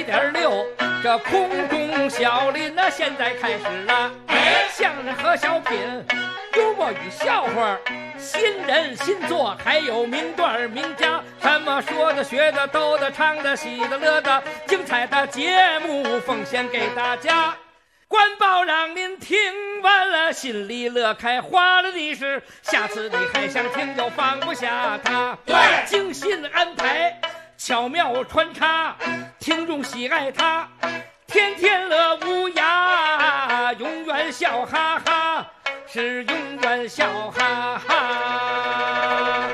107.6，这空中小林呢，现在开始了。相声和小品，幽默与笑话，新人新作，还有名段名家，什么说的、学的、逗的、唱的、喜的、乐的，精彩的节目奉献给大家。官报让您听完了，心里乐开花了的是，下次你还想听就放不下它。对，精心安排，巧妙穿插，听众喜爱它，天天乐无涯，永远笑哈哈，是永远笑哈哈。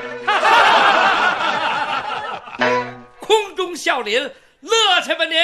空中笑林，乐去吧您！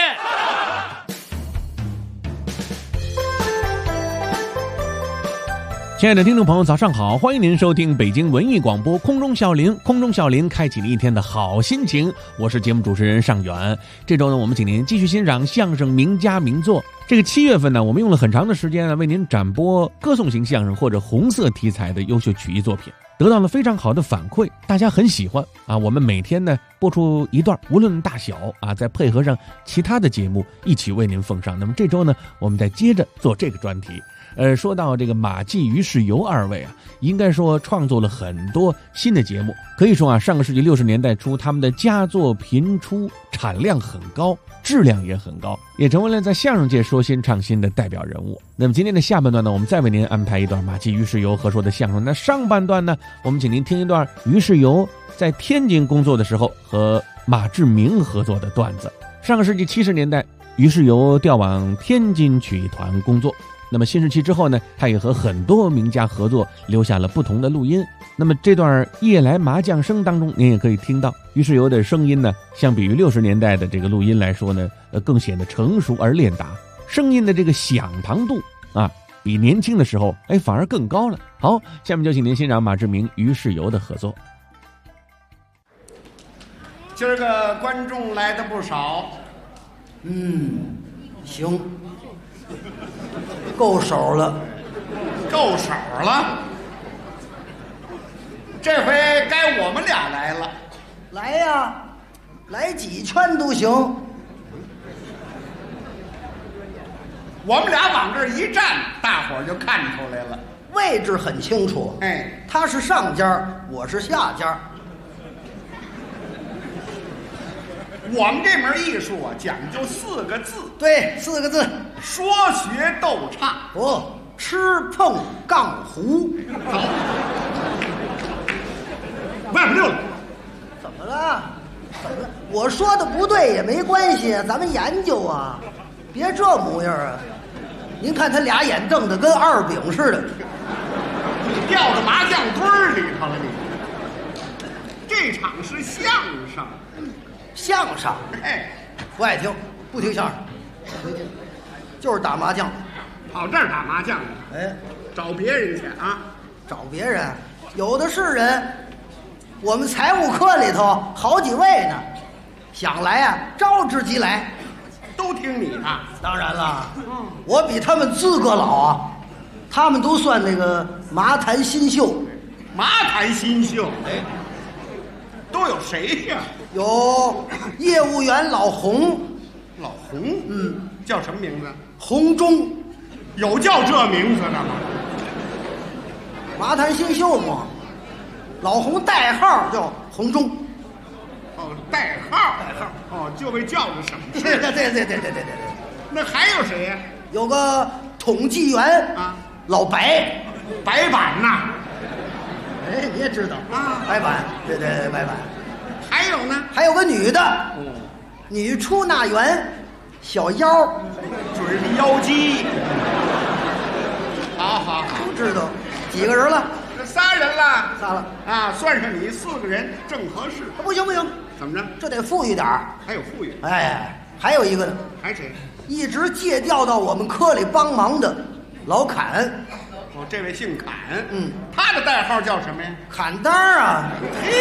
亲爱的听众朋友，早上好！欢迎您收听北京文艺广播空中笑林，空中笑林开启了一天的好心情。我是节目主持人尚远。这周呢，我们请您继续欣赏相声名家名作。这个7月份呢，我们用了很长的时间为您展播歌颂型相声或者红色题材的优秀曲艺作品，得到了非常好的反馈，大家很喜欢啊。我们每天呢播出一段，无论大小啊，再配合上其他的节目一起为您奉上。那么这周呢，我们再接着做这个专题。说到这个马季、于世友二位啊，应该说创作了很多新的节目。可以说啊，上个世纪60年代初，他们的佳作频出，产量很高，质量也很高，也成为了在相声界说新唱新的代表人物。那么今天的下半段呢，我们再为您安排一段马季、于世友合说的相声。那上半段呢，我们请您听一段于世友在天津工作的时候和马志明合作的段子。上个世纪70年代，于世友调往天津曲艺团工作。那么新时期之后呢，他也和很多名家合作，留下了不同的录音。那么这段夜来麻将声当中，您也可以听到于世友的声音呢，相比于60年代的这个录音来说呢，更显得成熟而练达，声音的这个响堂度啊，比年轻的时候反而更高了。好，下面就请您欣赏马志明、于世友的合作。 今儿个观众来的不少， 行，够手了， 够手了。这回该我们俩来了。 来呀，来几圈都行。 我们俩往这儿一站，大伙儿就看出来了， 位置很清楚。他是上家，我是下家。 我们这门艺术啊，讲究4个字。 对，4个字： 说学逗唱。 不，吃碰杠胡。 走，外边溜了。 怎么了？怎么了？我说的不对也没关系，咱们研究啊，别这模样啊！您看他俩眼瞪得跟二饼似的。 你掉到麻将堆儿里头了你。这场是相声。 相声，不爱听，不听相声，就是打麻将， 跑这儿打麻将去，找别人去啊？ 找别人，有的是人。我们财务科里头好几位呢，想来啊，招之即来， 都听你的。 当然了，我比他们资格老啊，他们都算那个麻坛新秀。 麻坛新秀，都有谁呀？ 有业务员老洪。 老洪，叫什么名字？ 洪忠。 有叫这名字的吗？ 麻坛新秀嘛，老洪代号叫洪忠。 哦，代号。就为叫着什么事？ 对。 那还有谁呀？ 有个统计员啊，老白， 白板呐。 你也知道啊，白板，对，白板。 还有呢？ 还有个女的，女出纳员，小腰， 准是腰肌。好， 都知道。几个人了？ 这仨人了。 仨了啊，算上你4个人正合适。 不行， 怎么着？ 这得富裕点儿。 还有富裕。 还有一个呢。 还谁？ 一直借调到我们科里帮忙的老侃。 这位姓侃。他的代号叫什么呀？ 侃单啊。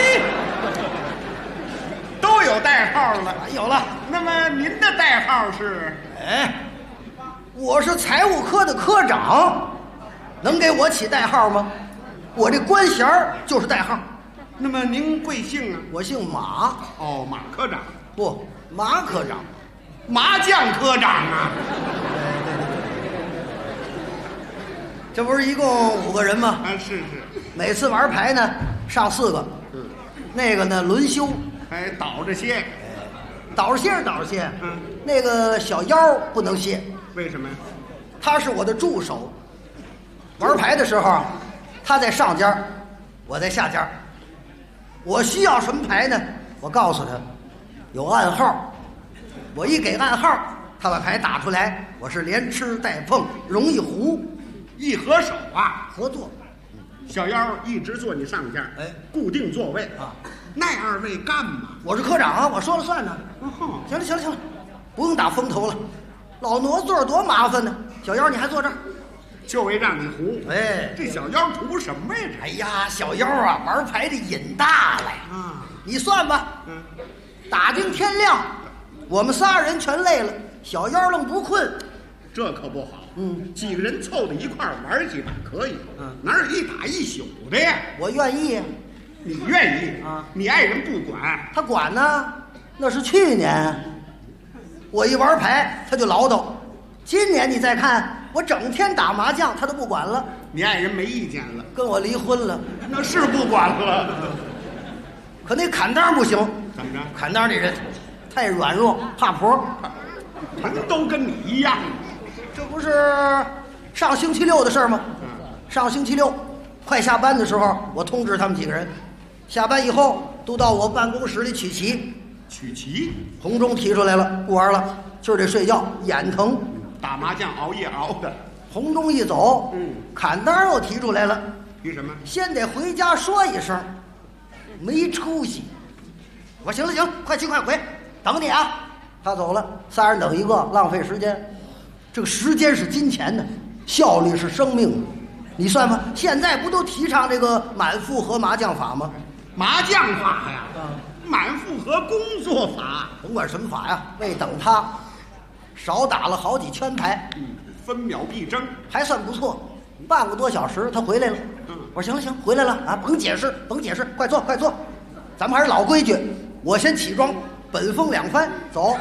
都有代号了。 有了。 那么您的代号是？ 我是财务科的科长，能给我起代号吗？我这官衔就是代号。 那么您贵姓啊？ 我姓马。 马科长。 不，马科长。 麻将科长啊。 这不是一共5个人吗？ 啊，是， 每次玩牌呢上4个，那个呢轮休， 还倒着歇。 倒着歇是倒着歇， 嗯， 那个小妖不能歇， 为什么呀？ 他是我的助手。玩牌的时候，他在上家，我在下家。我需要什么牌呢？我告诉他，有暗号。我一给暗号，他把牌打出来，我是连吃带碰，容易糊。 一合手啊， 合作。 小妖一直坐你上家， 哎， 固定座位啊。 那2位干嘛？ 我是科长啊，我说了算呢。行了，不用打风头了，老挪座多麻烦呢。小妖你还坐这儿， 就为让你胡。 哎， 这小妖图什么呀？ 哎呀，小妖啊，玩牌的瘾大了呀。 啊， 你算吧，打定天亮，我们仨人全累了，小妖愣不困。 这可不好。几个人凑到一块儿玩几把可以，哪有一打一宿的呀？ 我愿意。 你愿意啊？ 你爱人不管， 他管呢，那是去年。我一玩牌他就唠叨，今年你再看，我整天打麻将他都不管了。 你爱人没意见了， 跟我离婚了。 那是不管了。 可那砍单不行。 怎么着？ 砍单这人太软弱，怕婆。 他都跟你一样。 这不是上星期六的事儿吗？上星期六快下班的时候，我通知他们几个人，下班以后都到我办公室里取棋。 取棋？ 红中提出来了，不玩了，今儿得睡觉，眼疼。 打麻将熬夜熬的。 红中一走，砍单又提出来了。 提什么？ 先得回家说一声，没出息。我说行了，快去快回，等你啊。他走了，3人等一个，浪费时间。这个时间是金钱的，效率是生命的。你算吧，现在不都提倡这个满复合麻将法吗？ 麻将法呀，满复合工作法， 甭管什么法呀，为等他，少打了好几圈牌， 分秒必争， 还算不错。半个多小时，他回来了。我说行了，回来了啊，甭解释，快坐，咱们还是老规矩，我先起庄，本风2番，走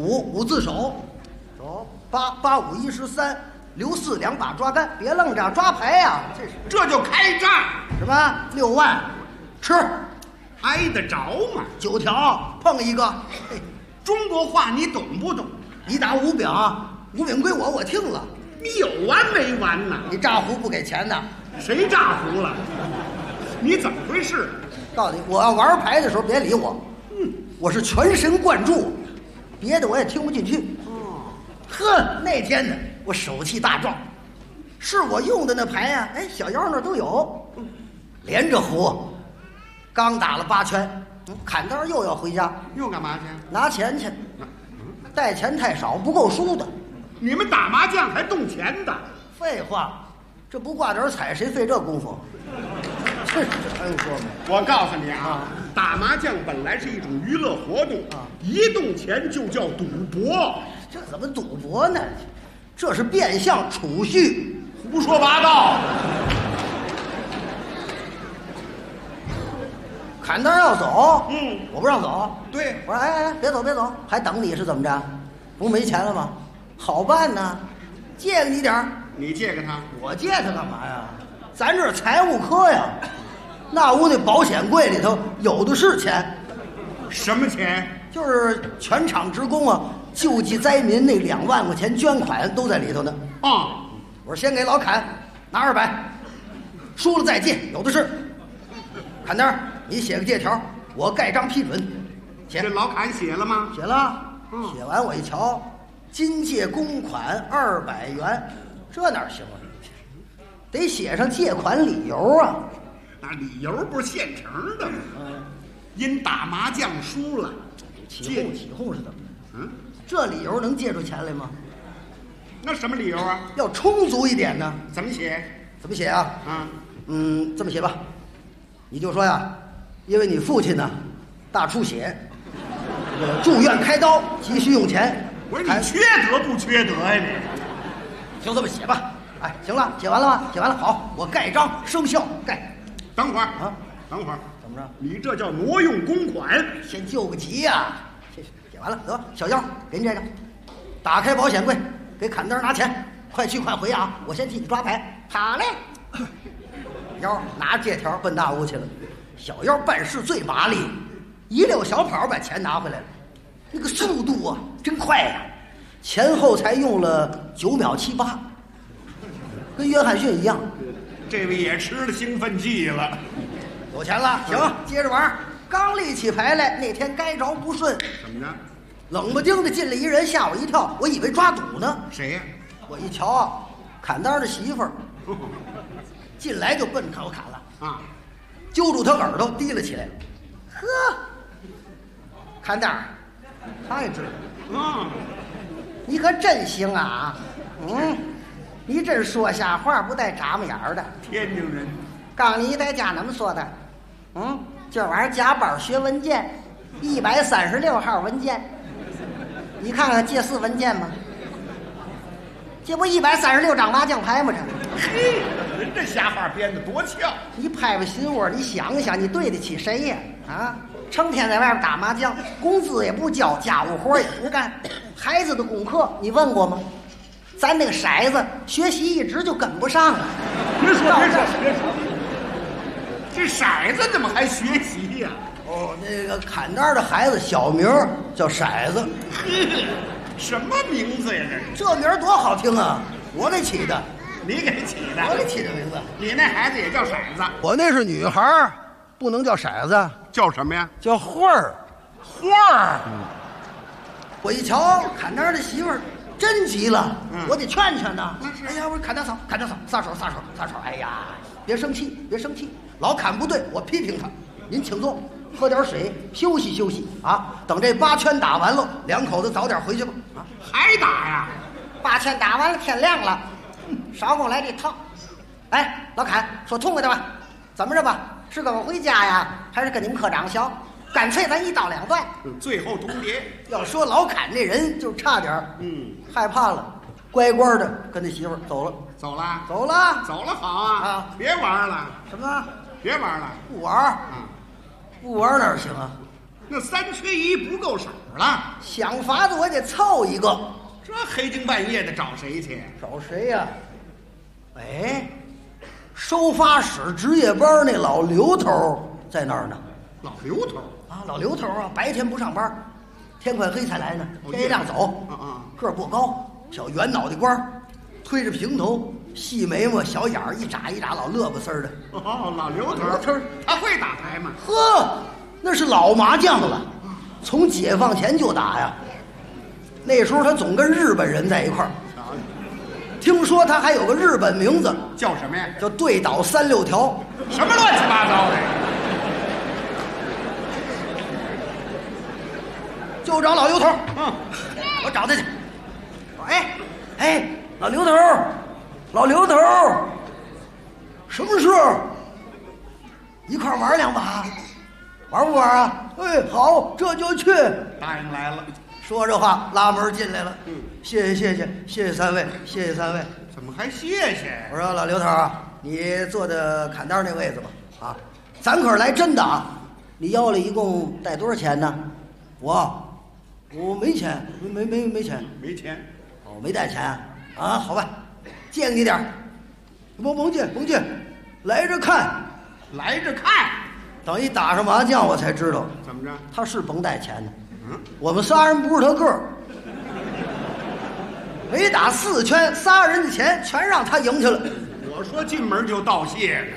5字手，走8 8 5 1 13，留4 2把抓杆，别愣着抓牌呀， 这就开战。 什么6万，吃， 挨得着吗 ？9条碰一个。嘿， 中国话你懂不懂？ 你打5饼，5饼归我听了。 你有完没完呢？ 你炸胡不给钱呢？ 谁炸胡了？你怎么回事？ 告诉你，我要玩牌的时候别理我。我是全神贯注，别的我也听不进去。那天呢，我手气大壮，是我用的那牌呀，哎，小妖那都有，连着胡。刚打了8圈，砍单又要回家， 又干嘛去？ 拿钱去。带钱太少，不够输的。 你们打麻将还动钱的？ 废话，这不挂点彩，谁费这功夫？这还用说吗？ 我告诉你啊，打麻将本来是一种娱乐活动一动钱就叫赌博。 这怎么赌博呢？这是变相储蓄， 胡说八道。 砍单要走，我不让走。 对， 我说哎，别走，还等你是怎么着？不是没钱了吗？好办呢，借给你点儿。 你借给他？ 我借他干嘛呀？咱这是财务科呀，那屋那保险柜里头有的是钱。 什么钱？ 就是全厂职工啊，救济灾民那2万块钱捐款都在里头呢。我说先给老坎拿200，输了再借，有的是。砍单，你写个借条，我盖章批准。 这老坎写了吗？ 写了。写完我一瞧，今借公款200元，这哪行啊？得写上借款理由啊。 那理由不是现成的吗？因打麻将输了， 起哄是怎么的？这理由能借出钱来吗？ 那什么理由啊？ 要充足一点呢。 怎么写？ 怎么写啊？这么写吧，你就说呀，因为你父亲呢大出血，住院开刀，急需用钱。 我说你缺德不缺德呀你？ 就这么写吧。哎，行了，写完了吗？写完了，好，我盖章生效。盖。 等会儿等会儿， 怎么着？ 你这叫挪用公款。 先救个急呀。写完了，得小妖，给你这个。 打开保险柜，给砍单拿钱，快去快回啊！我先替你抓牌。好嘞。腰拿着借条奔大屋去了。小腰办事最麻利，一溜小跑把钱拿回来了，那个速度啊，真快呀！前后才用了9秒78，跟约翰逊一样。 这位也吃了兴奋剂了。 有钱了，行，接着玩。刚立起牌来，那天该着不顺。 怎么着？ 冷不丁的进来一人，吓我一跳，我以为抓赌呢。 谁呀？ 我一瞧啊，砍单的媳妇儿，进来就奔着我砍了啊， 揪住他耳朵提了起来。呵，砍单，他也知道。你可真行啊！你真说瞎话不带眨巴眼儿的。 天津人。 刚你在家怎么说的？今晚上加班学文件，136号文件，你看看借4文件吗？这不136张麻将牌吗？这， 嘿，人这瞎话编的多俏！ 你拍拍心窝，你想一想，你对得起谁呀？啊，成天在外面打麻将，工资也不交，家务活也不干，孩子的功课你问过吗？咱那个骰子学习一直就跟不上了。 别说，这骰子怎么还学习呀？ 那个砍单的孩子小名叫骰子。 什么名字呀？ 这名多好听啊！我给起的。 你给起的？ 我给起的名字。 你那孩子也叫骰子？ 我那是女孩，不能叫骰子， 叫什么呀？ 叫花儿。花儿。我一瞧砍单的媳妇儿真急了，我得劝劝呐。哎呀，我说砍单嫂，撒手。哎呀，别生气，老砍不对，我批评他。您请坐，喝点水，休息休息啊。等这8圈打完了，2口子早点回去吧。啊， 还打呀 ？8圈打完了，天亮了，少给我来这套。哎，老砍，说痛快点吧，怎么着吧？是跟我回家呀，还是跟你们科长学？干脆咱一刀两断， 最后通牒。 要说老砍这人就差点害怕了，乖乖的跟他媳妇儿走了。 走了，好啊！别玩了。 什么？ 别玩了？ 不玩不玩哪行啊？ 那3缺1不够色了， 想法子我得凑一个。 这黑更半夜的找谁去？ 找谁呀？哎，收发室值夜班那老刘头在那儿呢。 老刘头啊，老刘头啊，白天不上班，天快黑才来呢。天一亮走。个儿不高，小圆脑袋瓜，推着平头，细眉毛，小眼儿，一眨一眨，老乐不丝儿的。 老刘头，他会打牌吗？ 呵，那是老麻将了，从解放前就打呀。那时候他总跟日本人在一块儿。听说他还有个日本名字， 叫什么呀？ 叫对倒36条。 什么乱七八糟的？ 就找老刘头。我找他去。哎，老刘头，什么事？一块玩2把，玩不玩啊？哎，好，这就去。 答应来了。 说这话，拉门进来了。谢谢3位，谢谢3位。 怎么还谢谢？ 我说老刘头啊，你坐在砍单那位子吧。啊，咱可是来真的啊！你腰里一共带多少钱呢？我没钱，没钱。 没钱？ 没带钱啊？好吧，借给你点儿。甭借，来着看。等一打上麻将，我才知道怎么着， 他是甭带钱的。我们仨人不是他个儿，没打4圈，3人的钱全让他赢去了。 我说进门就道谢了。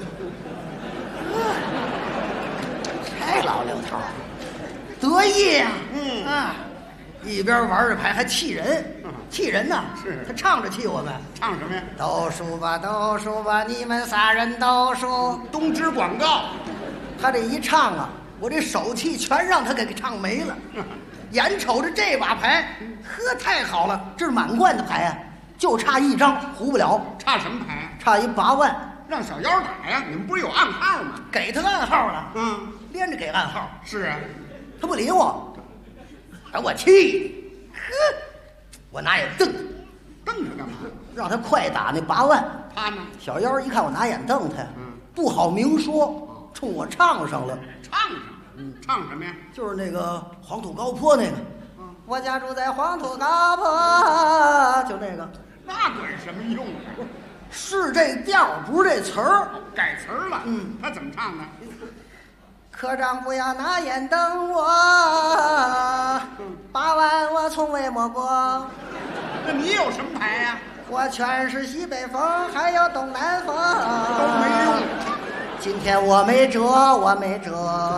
这老刘头得意呀！一边玩着牌还气人呢。 是他唱着气我们。 唱什么呀？ 都数吧，你们仨人都数。 东芝广告。 他这一唱啊，我这手气全让他给唱没了。眼瞅着这把牌，太好了，这是满贯的牌啊，就差1张胡不了。 差什么牌？ 差一8万。 让小妖打呀！你们不是有暗号吗？ 给他暗号了。连着给暗号。 是啊， 他不理我，我气的。我拿眼瞪他干嘛？ 让他快打那8万。 他呢？ 小妖一看我拿眼瞪他，不好明说，冲我唱上了。 唱什么呀？ 就是那个黄土高坡那个。 我家住在黄土高坡，就这个。 那管什么用啊？ 是这调，不是这词儿。 改词儿了。他怎么唱的？ 科长不要拿眼瞪我，8万我从未摸过。 那你有什么牌呀？ 我全是西北风，还有东南风， 都没用。 今天我没辙，我没辙。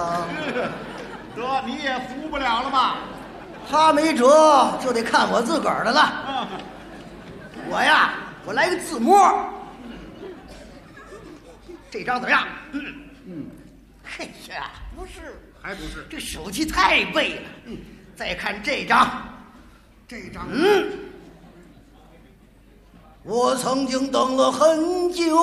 得，你也服不了了吧？ 他没辙，就得看我自个儿的了。我呀，我来个自摸。这张怎么样？嘿呀，不是， 还不是？ 这手气太背了。再看这张， 这张， 我曾经等了很久，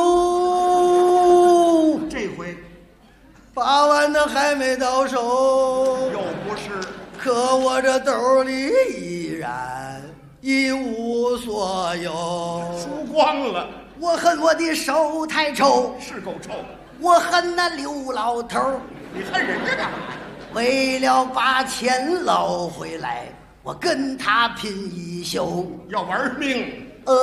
这回 8万的还没到手， 又不是。 可我这兜里依然一无所有。 输光了。 我恨我的手太臭， 是够臭。 我恨那刘老头， 你恨人家干嘛？ 为了把钱捞回来，我跟他拼一宿。 要玩命。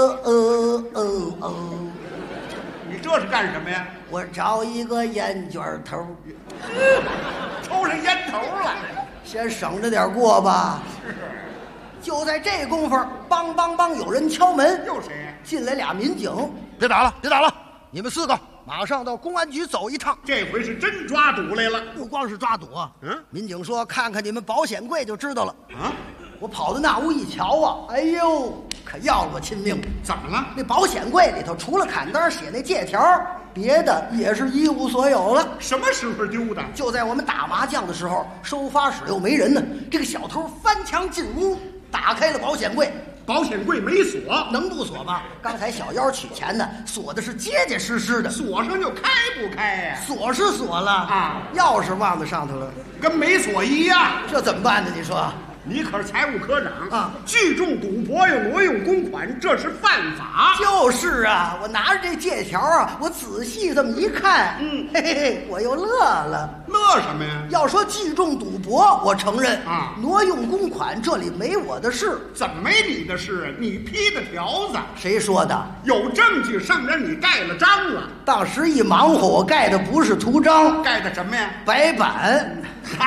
你这是干什么呀？ 我找一个烟卷头， 抽上烟头了。 先省着点过吧。 是。 就在这功夫，梆梆梆，有人敲门。 又谁呀？ 进来俩民警。 别打了，别打了！你们4个马上到公安局走一趟。 这回是真抓赌来了。 不光是抓赌啊， 民警说看看你们保险柜就知道了。 啊！ 我跑到那屋一瞧啊，哎呦，可要了我亲命！ 怎么了？ 那保险柜里头除了砍单写那借条，别的也是一无所有了。 什么时候丢的？ 就在我们打麻将的时候，收发室又没人呢，这个小偷翻墙进屋，打开了保险柜。 保险柜没锁， 能不锁吗？刚才小妖取钱呢，锁的是结结实实的， 锁上就开不开呀？ 锁是锁了啊， 钥匙忘在上头了， 跟没锁一样。 这怎么办呢？你说？ 你可是财务科长啊， 聚众赌博又挪用公款，这是犯法。 就是啊，我拿着这借条啊，我仔细这么一看，嘿嘿嘿，我又乐了。 乐什么呀？ 要说聚众赌博，我承认啊， 挪用公款这里没我的事。 怎么没你的事啊？你批的条子。 谁说的？ 有证据，上面你盖了章了。 当时一忙活，我盖的不是图章， 盖的什么呀？ 白板。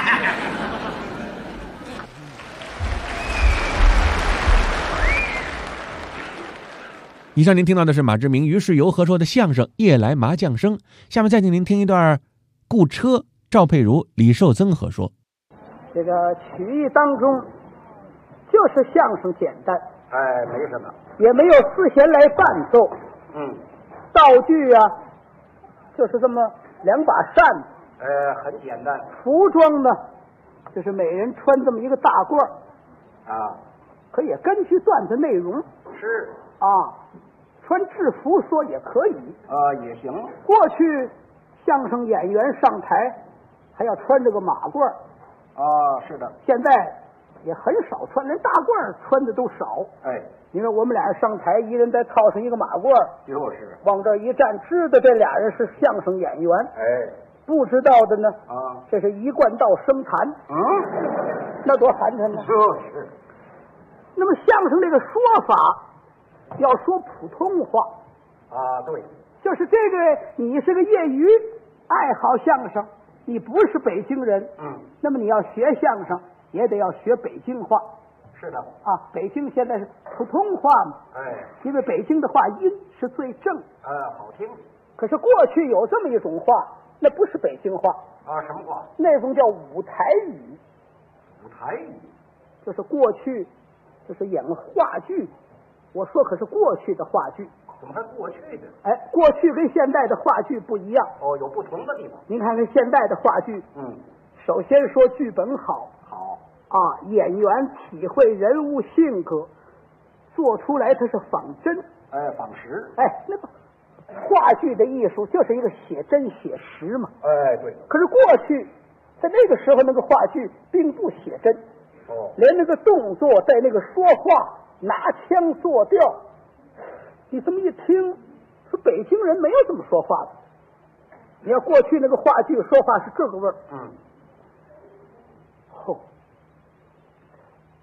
以上您听到的是马志明、于世友合说的相声《夜来麻将声》，下面再请您听一段顾车赵佩茹、李寿增合说。 这个曲艺当中就是相声简单， 没什么， 也没有四弦来伴奏，道具啊就是这么2把扇子， 很简单服装呢就是每人穿这么一个大褂啊， 可以根据段子内容是啊，穿制服说也可以也行。 过去相声演员上台还要穿这个马褂是的， 现在也很少穿，连大褂穿的都少。你看我们俩人上台，一人再套上一个马褂， 就是往这一站，知道这俩人是相声演员。不知道的呢这是一贯道生痰，那多寒碜呢。 就是那么相声这个说法要说普通话对， 就是这个你是个业余爱好相声，你不是北京人，那么你要学相声也得要学北京话。 是的北京现在是普通话嘛，因为北京的话音是最正， 好听。 可是过去有这么一种话，那不是北京话什么话？ 那种叫舞台语。 舞台语就是过去就是演话剧，我说可是过去的话剧。 怎么还过去的？ 过去跟现在的话剧不一样。 有不同的地方。 您看看现在的话剧，首先说剧本好演员体会人物性格，做出来它是仿真， 仿实。 那个话剧的艺术就是一个写真写实嘛。 对。 可是过去在那个时候，那个话剧并不写真，连那个动作在那个说话拿腔作调，你这么一听，说北京人没有这么说话的。你要过去那个话剧说话是这个味儿，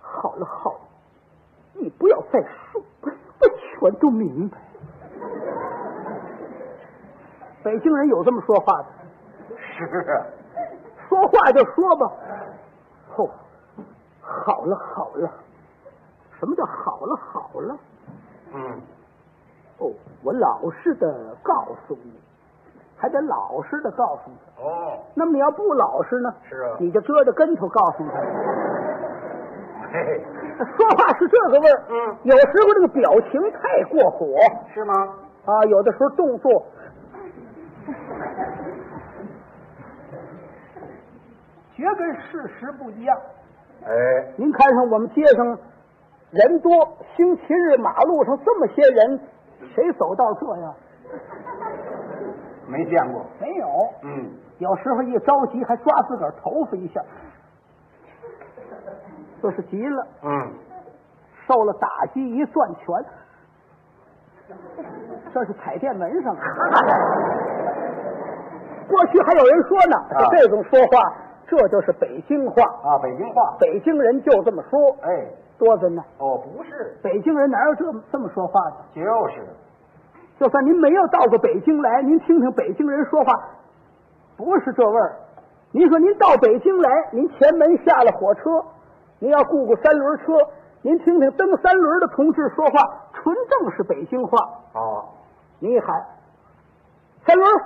好了好了，你不要再说，我全都明白。北京人有这么说话的。 是啊， 说话就说吧。哦，好了好了，什么叫好了好了？哦，我老实的告诉你，还得老实的告诉他。 哦， 那么你要不老实呢？ 是啊， 你就遮着跟头告诉他。 嘿， 说话是这个味儿。有时候这个表情太过火。 是吗？ 啊，有的时候动作。绝跟事实不一样。 哎， 您看上我们街上人多，星期日马路上这么些人，谁走到这样？ 没见过。 没有。有时候一着急还抓自个儿头发一下，这是急了。受了打击一攥拳，这是踩电门上。过去还有人说呢，这种说话。这就是北京话啊，北京话， 北京人就这么说。 哎， 多着呢。 哦，不是， 北京人哪有这么说话的？ 就是， 就算您没有到过北京来，您听听北京人说话，不是这味儿。您说您到北京来，您前门下了火车，您要雇个三轮车，您听听蹬三轮的同志说话，纯正是北京话。 哦， 您一喊三轮，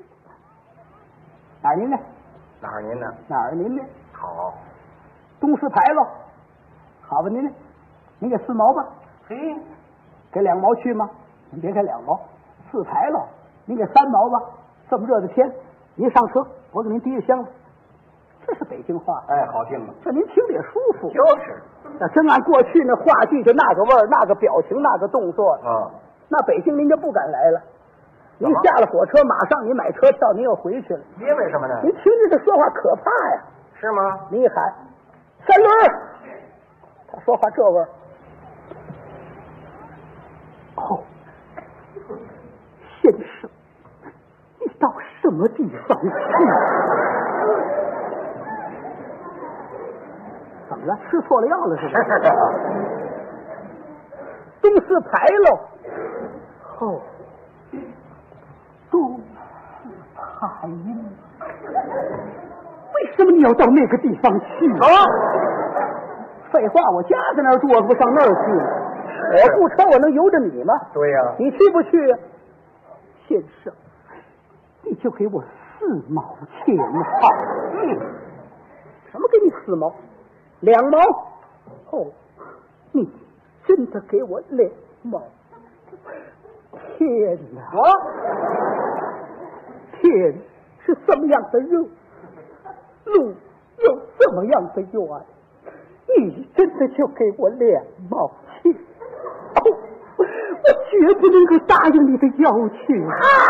哪儿您呢？ 哪儿您呢？ 哪儿您呢？ 好， 东四牌喽。好吧，您呢？您给4毛吧。 嘿， 给2毛去吗？您别给2毛，4牌喽。您给3毛吧。这么热的天，您上车，我给您提着箱子。这是北京话。 哎，好听了。 这您听着也舒服。 就是。 那真按过去那话剧就那个味儿、那个表情、那个动作啊， 那北京您就不敢来了。您下了火车，马上您买车票，您又回去了。 因为什么呢？ 您听着这说话可怕呀！ 是吗？ 您一喊三轮，他说话这味儿。哦，先生，你到什么地方去？怎么了？吃错了药了是吧？东四牌喽。哦。东海音，为什么你要到那个地方去啊？废话，我家在那儿住，我不上那儿去。我雇车，我能由着你吗？ 对呀。 你去不去呀？先生，你就给我4毛钱好。什么给你4毛？2毛？哦，你真的给我2毛？天哪！天是这么样的热，路又这么样的远，你真的就给我2毛钱？哦，我绝不能够答应你的要求。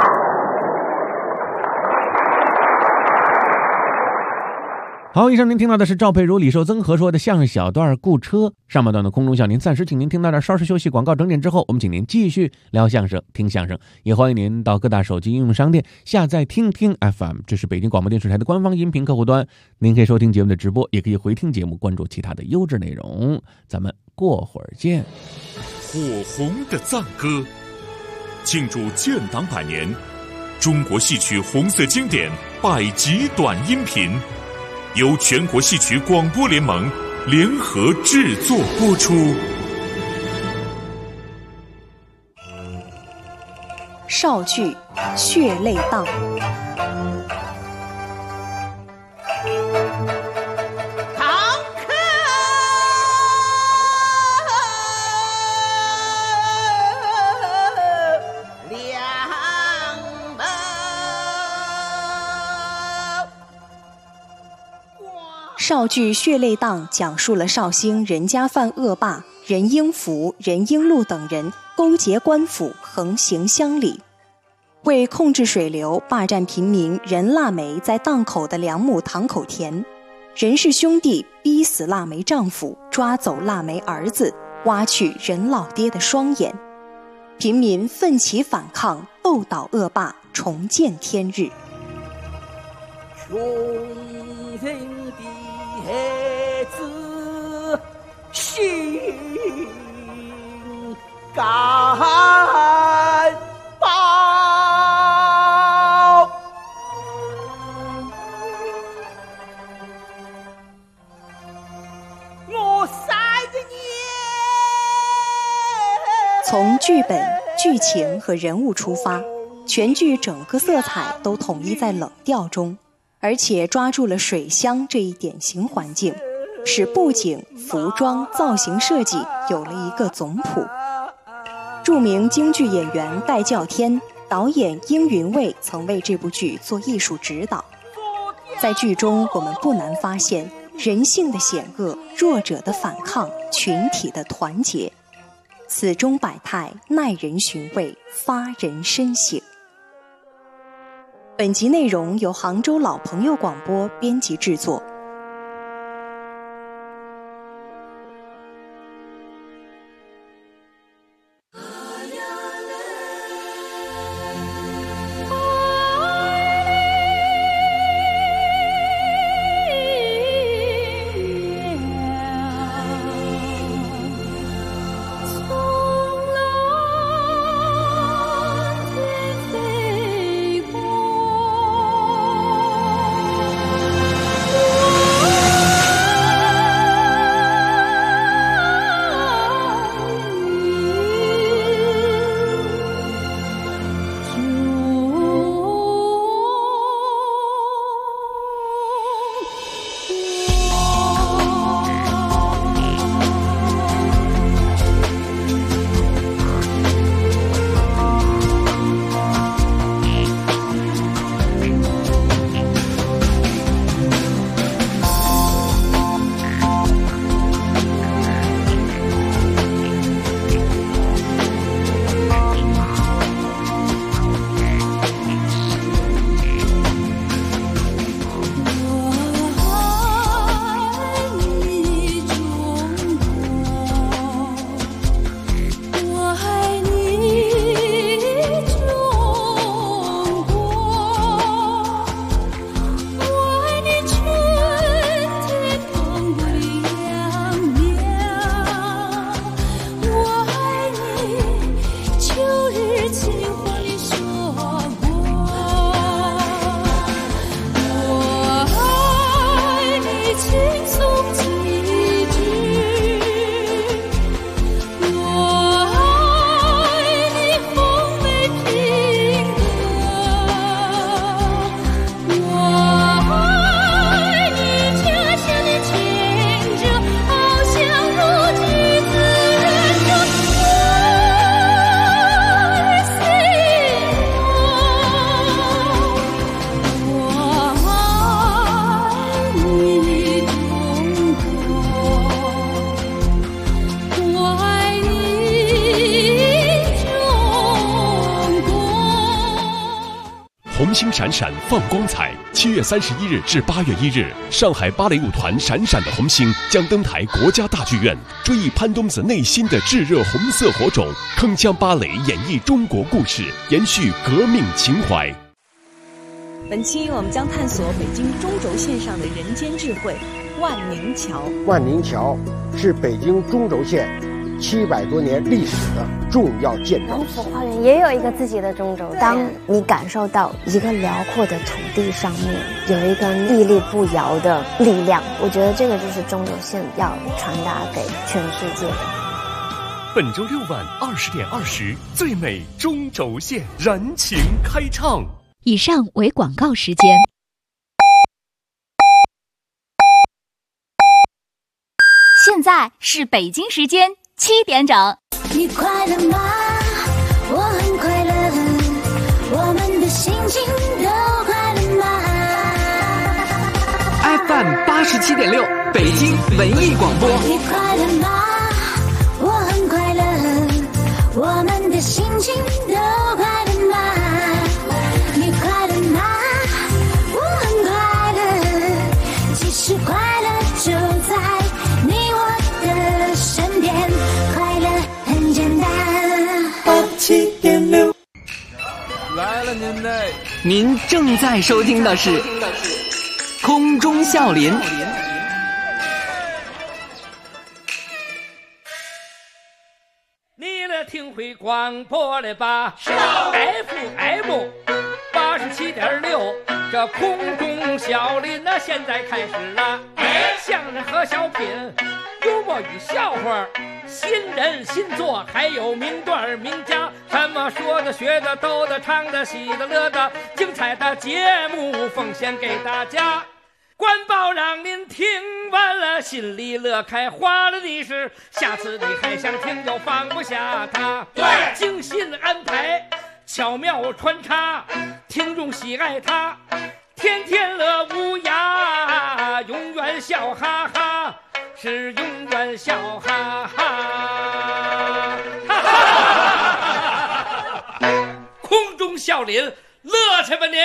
好，以上您听到的是赵佩如、李寿增合说的相声小段雇车。上半段的空中笑您暂时请您听到这儿，稍事休息，广告整点之后，我们请您继续聊相声、听相声。也欢迎您到各大手机应用商店下载听听 FM， 这是北京广播电视台的官方音频客户端。您可以收听节目的直播，也可以回听节目，关注其他的优质内容。咱们过会儿见。 火红的赞歌，庆祝建党100年，中国戏曲红色经典100集短音频。由全国戏曲广播联盟联合制作播出。 绍剧《血泪荡》。绍剧《血泪荡》讲述了绍兴任家犯恶霸任英福、任英禄等人勾结官府，横行乡里，为控制水流，霸占平民任腊梅在档口的2亩堂口田。任氏兄弟逼死腊梅丈夫，抓走腊梅儿子，挖去任老爹的双眼。平民奋起反抗，斗倒恶霸，重见天日。 穷人的孩子干报。我3个年。 从剧本、剧情和人物出发，全剧整个色彩都统一在冷调中，而且抓住了水乡这一典型环境，使布景、服装、造型设计有了一个总谱。著名京剧演员戴较天、导演殷云卫曾为这部剧做艺术指导。在剧中，我们不难发现人性的险恶、弱者的反抗、群体的团结，此中百态耐人寻味，发人深省。本集内容由杭州老朋友广播编辑制作。 红星闪闪放光彩，7月31日至8月1日，上海芭蕾舞团闪闪的红星将登台国家大剧院，追忆潘冬子内心的炙热红色火种，铿锵芭蕾演绎中国故事，延续革命情怀。 本期我们将探索北京中轴线上的人间智慧——万宁桥。 万宁桥是北京中轴线700多年历史的重要建筑。 龙府花园也有一个自己的中轴线。当你感受到一个辽阔的土地上面有一个屹立不摇的力量，我觉得这个就是中轴线要传达给全世界的。 本周6晚20点20，最美中轴线燃情开唱。 以上为广告时间。 现在是北京时间7点整。 你快乐吗？我很快乐，我们的心情都快乐吗 ？FM 87.6，北京文艺广播。 你快乐吗？我很快乐，我们的心情都快乐吗？你快乐吗？我很快乐，其实快乐就在你我的身边，快乐很简单。87.6， 来了您嘞！您正在收听的是空中笑林。 你来听会广播了吧？ 是 FM 87.6，这空中小林那现在开始了。相声和小品，幽默与笑话，新人新作，还有名段名家，什么说的、学的、逗的、唱的、喜的、乐的，精彩的节目奉献给大家。官报让您听完了，心里乐开花了的是，下次你还想听就放不下它。 对， 精心安排，巧妙穿插，听众喜爱它，天天乐无涯，永远笑哈哈，是永远笑哈哈。哈哈，空中笑林，乐去吧您！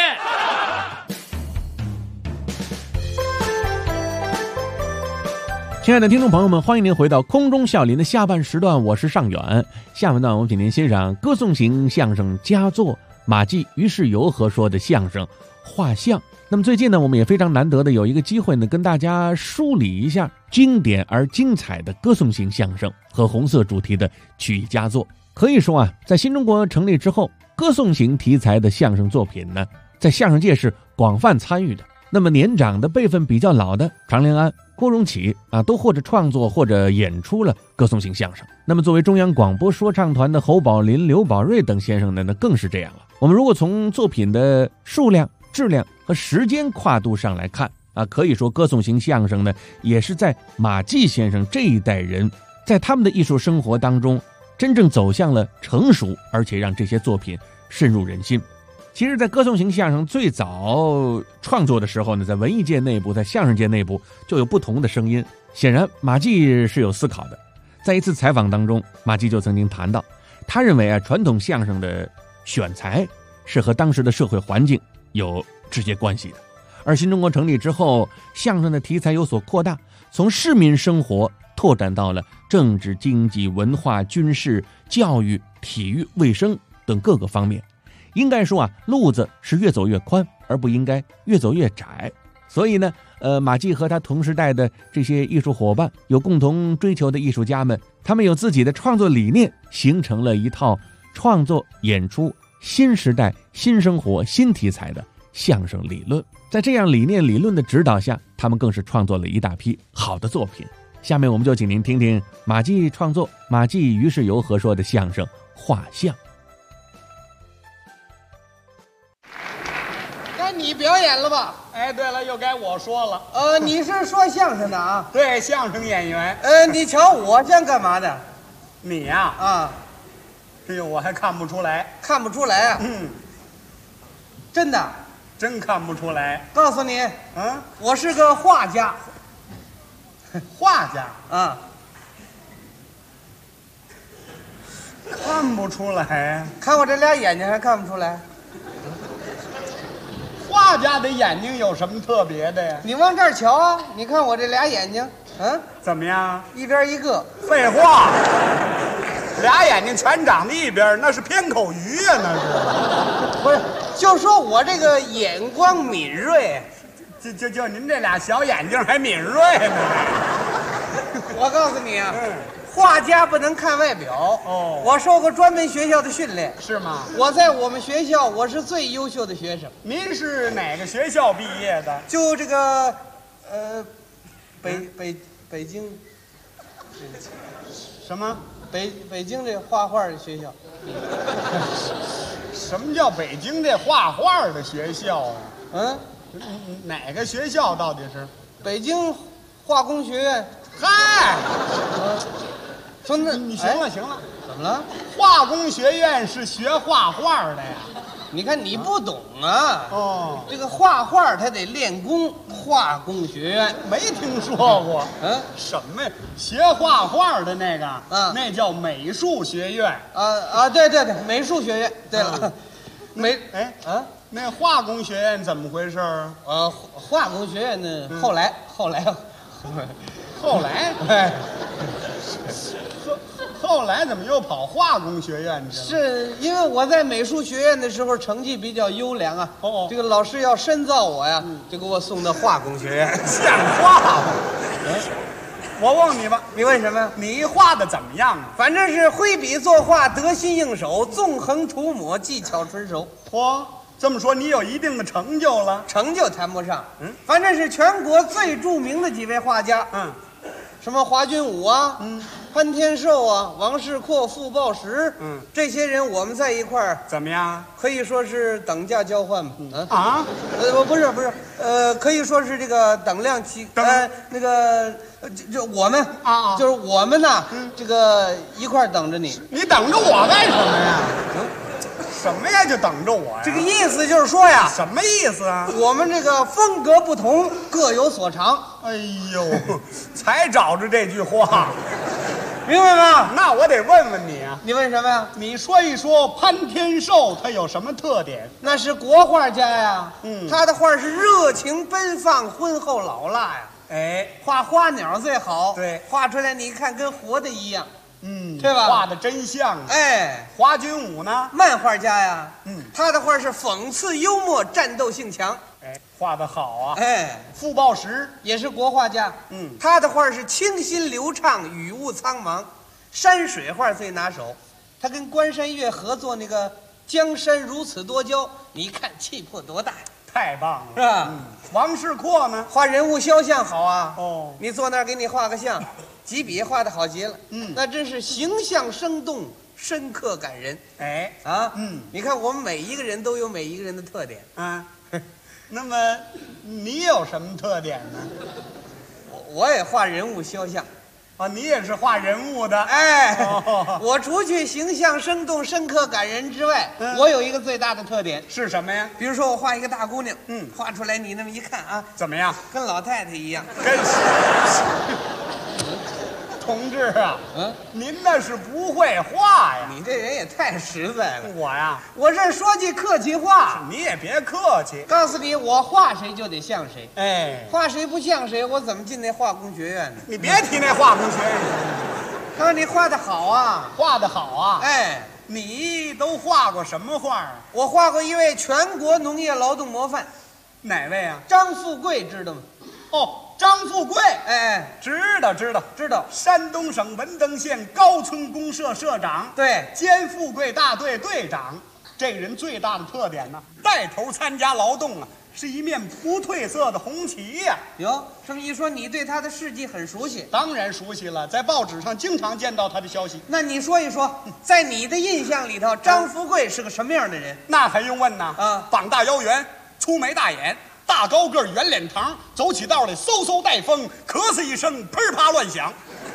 亲爱的听众朋友们，欢迎您回到空中笑林的下半时段，我是尚远。下半段我们请您欣赏歌颂型相声佳作马季、于世友合说的相声《画像》。那么最近呢，我们也非常难得的有一个机会呢，跟大家梳理一下经典而精彩的歌颂型相声和红色主题的曲艺佳作。可以说啊，在新中国成立之后，歌颂型题材的相声作品呢，在相声界是广泛参与的。那么年长的、辈分比较老的常连安、郭荣启啊，都或者创作或者演出了歌颂型相声。那么作为中央广播说唱团的侯宝林、刘宝瑞等先生呢，那更是这样了。我们如果从作品的数量、质量和时间跨度上来看啊，可以说歌颂型相声呢，也是在马季先生这一代人在他们的艺术生活当中真正走向了成熟，而且让这些作品深入人心。其实在歌颂型相声最早创作的时候呢，在文艺界内部，在相声界内部就有不同的声音。显然马季是有思考的。在一次采访当中，马季就曾经谈到，他认为啊，传统相声的选材是和当时的社会环境有直接关系的。而新中国成立之后，相声的题材有所扩大，从市民生活拓展到了政治、经济、文化、军事、教育、体育、卫生等各个方面。应该说啊，路子是越走越宽，而不应该越走越窄。所以呢，马季和他同时代的这些艺术伙伴，有共同追求的艺术家们，他们有自己的创作理念，形成了一套创作演出新时代、新生活、新题材的相声理论。在这样理念理论的指导下，他们更是创作了一大批好的作品。下面我们就请您听听马季创作、马季于世友合说的相声《画像》。 你表演了吧？ 哎，对了，又该我说了。 你是说相声的啊？ 对，相声演员。 你瞧我像干嘛的？ 你呀？ 啊， 哎呦，我还看不出来。 看不出来啊？真的？ 真看不出来。 告诉你，我是个画家。 画家啊？ 看不出来。 看我这俩眼睛还看不出来？ 画家的眼睛有什么特别的呀？ 你往这儿瞧啊！你看我这俩眼睛， 怎么样？ 一边一个。 废话，俩眼睛全长在一边，那是偏口鱼呀，那是。 不是，就说我这个眼光敏锐， 就您这俩小眼睛还敏锐呢。 我告诉你啊。画家不能看外表哦， 我受过专门学校的训练， 是吗？ 我在我们学校我是最优秀的学生。 您是哪个学校毕业的？ 就这个，北京， 什么？ 北京这画画的学校。 什么叫北京这画画的学校啊？哪个学校到底是？ 北京化工学院。 嗨。 孙子， 你行了，行了， 怎么了？ 化工学院是学画画的呀？ 你看你不懂啊！ 哦， 这个画画他得练功，化工学院没听说过。什么呀？学画画的那个，那叫美术学院。 对，美术学院。对了， 那化工学院怎么回事啊？ 化工学院呢？后来。 后来怎么又跑化工学院去了？ 是因为我在美术学院的时候成绩比较优良啊。这个老师要深造我呀，就给我送到化工学院。 像话吗？我问你吧， 你问什么？ 你画的怎么样啊？ 反正是挥笔作画，得心应手，纵横涂抹，技巧纯熟。 嚯，这么说你有一定的成就了？ 成就谈不上，反正是全国最著名的几位画家，什么华君武啊，潘天寿啊，王世阔、傅抱石，这些人我们在一块儿怎么样？ 可以说是等价交换吧？不是，可以说是这个等量齐，那个就我们就是我们呐，这个一块儿等着你。 你等着我干什么呀？什么呀？就等着我呀？ 这个意思就是说呀， 什么意思啊？ 我们这个风格不同，各有所长。 哎呦，才找着这句话， 明白吗？ 那我得问问你啊， 你问什么呀？ 你说一说潘天寿他有什么特点？ 那是国画家呀，他的画是热情奔放、婚后老辣呀。 哎， 画花鸟最好， 对， 画出来你一看跟活的一样。对吧？ 画的真像。 哎， 华君武呢？ 漫画家呀，他的画是讽刺幽默，战斗性强。 哎，画的好啊。 哎， 傅抱石也是国画家。他的画是清新流畅，雨雾苍茫，山水画最拿手。他跟关山月合作那个《江山如此多娇》，你一看气魄多大呀！ 太棒了， 是吧？ 王世阔呢？ 画人物肖像好啊。 哦， 你坐那儿给你画个像。几笔画的好极了，那真是形象生动，深刻感人。 哎啊，你看我们每一个人都有每一个人的特点啊。那么你有什么特点呢？ 我也画人物肖像， 啊，你也是画人物的。 哎，我除去形象生动、深刻感人之外，我有一个最大的特点是什么呀？ 比如说我画一个大姑娘，画出来你那么一看啊， 怎么样？ 跟老太太一样。 同志啊，您那是不会画呀！ 你这人也太实在了。 我呀， 我这说句客气话， 你也别客气。 告诉你，我画谁就得像谁。 哎， 画谁不像谁，我怎么进那化工学院呢？ 你别提那化工学院。 他说你画的好啊， 画的好啊。 哎， 你都画过什么画啊？ 我画过一位全国农业劳动模范。 哪位啊？ 张富贵，知道吗？ 哦，张富贵， 哎， 知道，山东省文登县高村公社社长， 对， 兼富贵大队队长。这个人最大的特点呢，带头参加劳动啊，是一面不褪色的红旗呀。 哟，这么一说，你对他的事迹很熟悉？ 当然熟悉了，在报纸上经常见到他的消息。 那你说一说，在你的印象里头，张富贵是个什么样的人？ 那还用问呐？ 啊， 膀大腰圆，粗眉大眼。大高个圆脸膛，走起道来嗖嗖带风，咳嗽一声噼啪乱响。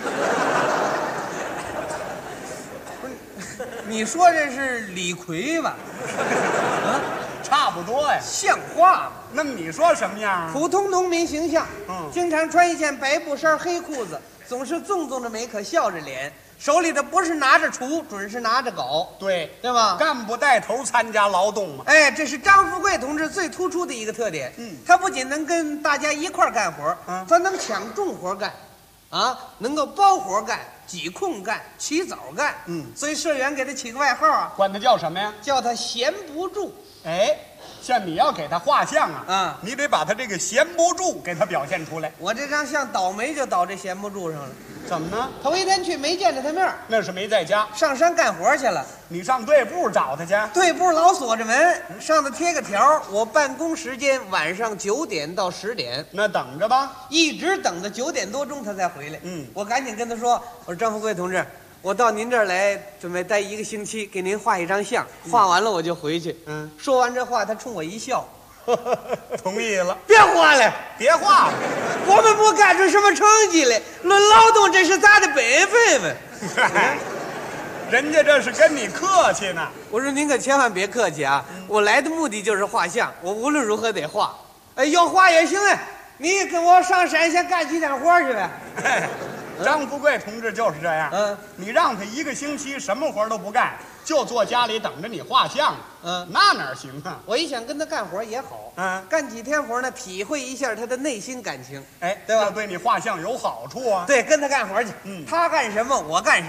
不是，你说这是李逵吧？ 啊，差不多呀， 像话吗？ 那么你说什么样啊？ 普通农民形象，经常穿一件白布衫、黑裤子，总是纵纵着眉，可笑着脸。手里的不是拿着锄，准是拿着镐， 对吧？ 干部带头参加劳动嘛。 哎，这是张富贵同志最突出的一个特点。他不仅能跟大家一块儿干活，他能抢重活干，啊，能够包活干、挤空干、起早干。所以社员给他起个外号啊， 管他叫什么呀？ 叫他闲不住。 哎，像你要给他画像啊，你得把他这个闲不住给他表现出来。 我这张像倒霉就倒这闲不住上了。 怎么呢？ 头一天去没见着他面， 那是没在家， 上山干活去了。 你上队部找他去？ 队部老锁着门，上头贴个条，我办公时间晚上9点到10点。 那等着吧， 一直等到9点多钟他才回来。我赶紧跟他说：“我说张富贵同志，我到您这儿来，准备待1个星期，给您画一张像，画完了我就回去。”说完这话，他冲我一笑。 同意了， 别画了， 别画了， 我们不干出什么成绩来，论劳动这是咱的本分嘛。 人家这是跟你客气呢。 我说您可千万别客气啊，我来的目的就是画像，我无论如何得画。哎，要画也行啊，你跟我上山先干几天活去呗。 张富贵同志就是这样。你让他1个星期什么活都不干，就坐家里等着你画像。那哪行啊？ 我一想跟他干活也好。干几天活呢，体会一下他的内心感情。 哎，对吧？对你画像有好处啊。 对，跟他干活去。他干什么我干什么。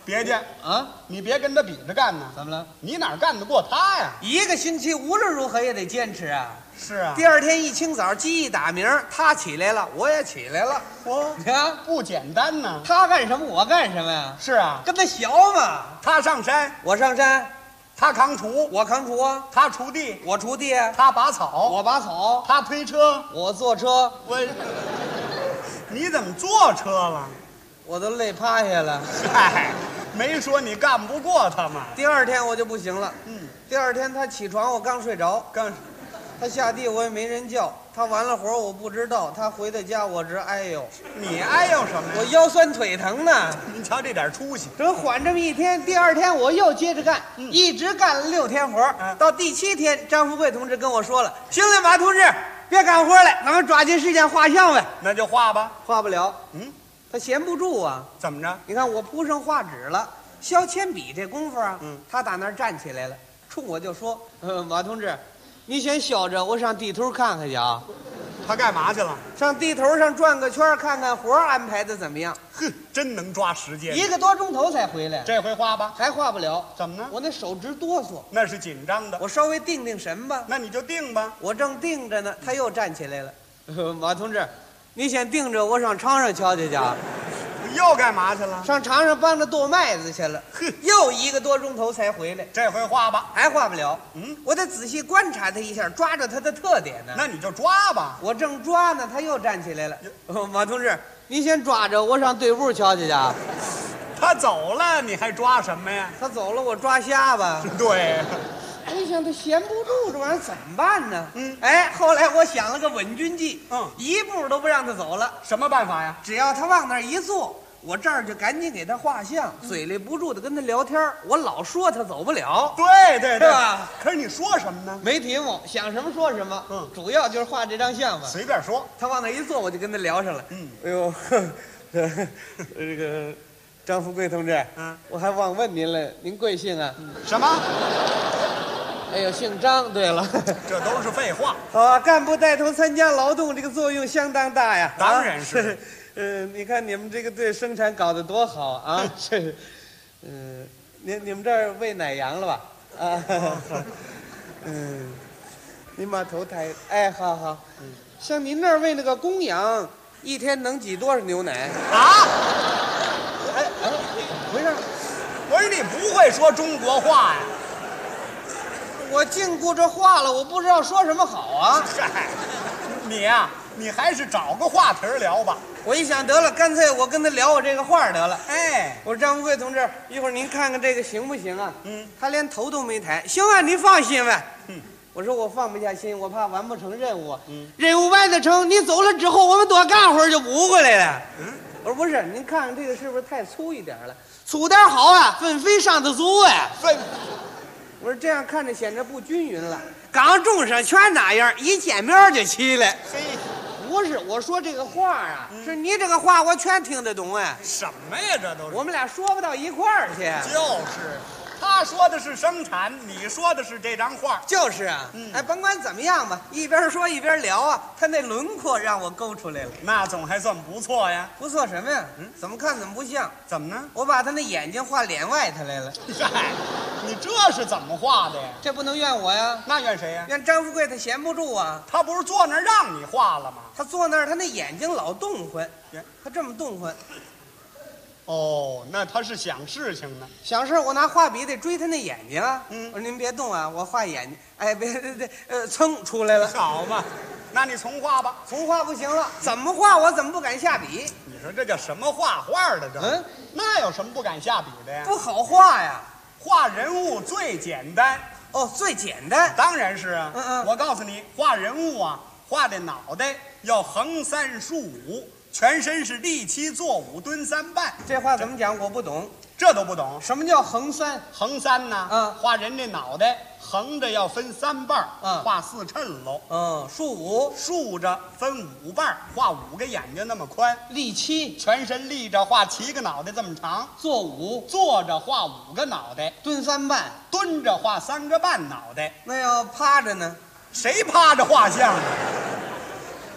别介啊，你别跟他比着干呢。 怎么了？ 你哪干得过他呀？ 一个星期无论如何也得坚持啊。 是啊。 第二天一清早，鸡一打鸣，他起来了，我也起来了。 你看不简单呢。 他干什么，我干什么呀？ 是啊， 跟他学嘛。 他上山， 我上山； 他扛锄， 我扛锄啊； 他锄地， 我锄地； 他拔草， 我拔草； 他推车， 我坐车。 你怎么坐车了？ 我都累趴下了。 嗨，没说你干不过他嘛。 第二天我就不行了。第二天他起床，我刚睡着，他下地我也没人叫，他完了活我不知道，他回到家我直哎呦。 你哎呦什么呀？ 我腰酸腿疼呢。 您瞧这点出息。 这缓这么一天，第二天我又接着干，一直干了6天活。到第7天，张富贵同志跟我说了：“行了，马同志，别干活了，咱们抓紧时间画像呗。” 那就画吧。 画不了。他闲不住啊。 怎么着？ 你看我铺上画纸了，削铅笔这功夫啊，他打那儿站起来了，冲我就说：“马同志，你先削着，我上地头看看去啊。” 他干嘛去了？ 上地头上转个圈，看看活安排的怎么样。 哼，真能抓时间。 1个多钟头才回来。 这回画吧。 还画不了。 怎么呢？ 我那手直哆嗦。 那是紧张的。 我稍微定定神吧。 那你就定吧。 我正定着呢，他又站起来了。马同志，你先定着，我上场上瞧瞧去。 又干嘛去了？ 上场上帮着剁麦子去了。又1个多钟头才回来。 这回画吧。 还画不了。我得仔细观察他一下，抓着他的特点呢。 那你就抓吧。 我正抓呢，他又站起来了。马同志，你先抓着，我上队伍瞧瞧去。 他走了，你还抓什么呀？ 他走了，我抓瞎吧。 对。 我一想，他闲不住，这玩意儿怎么办呢？后来我想了个稳军计，一步都不让他走了。 什么办法呀？ 只要他往那儿一坐，我这儿就赶紧给他画像，嘴里不住的跟他聊天。我老说他走不了。 对对对， 是吧？ 可是你说什么呢？ 没题目，想什么说什么。主要就是画这张像嘛。 随便说。 他往那儿一坐，我就跟他聊上了。哎呦，这个张富贵同志，我还忘问您了，您贵姓啊？ 什么？ 哎呦，姓张。对了， 这都是废话。 好啊，干部带头参加劳动，这个作用相当大呀。 当然是。 你看你们这个队生产搞得多好啊！这，你们这儿喂奶羊了吧？啊，您把头抬。哎，好。像您那儿喂那个公羊，一天能挤多少牛奶？ 啊？ 回事？ 不是你不会说中国话呀？ 我净顾着话了，我不知道说什么好啊。 嗨，你呀，你还是找个话题聊吧。 我一想，得了，干脆我跟他聊我这个画得了。 哎， 我说张富贵同志，一会儿您看看这个行不行啊？他连头都没抬。行啊，你放心吧。我说我放不下心，我怕完不成任务。任务完得成，你走了之后，我们多干会儿就补回来了。我说不是，您看看这个是不是太粗一点了？粗点好啊，分肥上得足啊。我说这样看着显得不均匀了。刚种上全那样，一见面就起来。不是，我说这个话啊，是你这个话我全听得懂哎。 什么呀，这都是。 我们俩说不到一块儿去。 就是，他说的是生产，你说的是这张画。 就是啊，哎，甭管怎么样吧，一边说一边聊啊，他那轮廓让我勾出来了。 那总还算不错呀。 不错什么呀？怎么看怎么不像？ 怎么呢？ 我把他那眼睛画脸外头来了。 嗨，你这是怎么画的呀？ 这不能怨我呀。 那怨谁呀？ 怨张富贵，他闲不住啊。 他不是坐那儿让你画了吗？ 他坐那儿，他那眼睛老动唤，他这么动唤。 哦，那他是想事情呢。 想事，我拿画笔得追他那眼睛啊。我说您别动啊，我画眼睛。哎，别，噌出来了。 好嘛，那你重画吧。 重画不行了，怎么画我怎么不敢下笔？ 你说这叫什么画画的这？那有什么不敢下笔的呀？ 不好画呀。 画人物最简单。 哦，最简单。 当然是啊。我告诉你，画人物啊，画的脑袋要横3竖5。全身是立7坐5蹲3半。 这话怎么讲？我不懂， 这都不懂。 什么叫横3？ 横3呢？画人这脑袋横着要分3半，画4衬喽。 竖5， 竖着分5半，画5个眼睛那么宽。 立7， 全身立着画7个脑袋这么长。 坐5， 坐着画5个脑袋。 蹲3半， 蹲着画3个半脑袋。 那要趴着呢？ 谁趴着画像啊？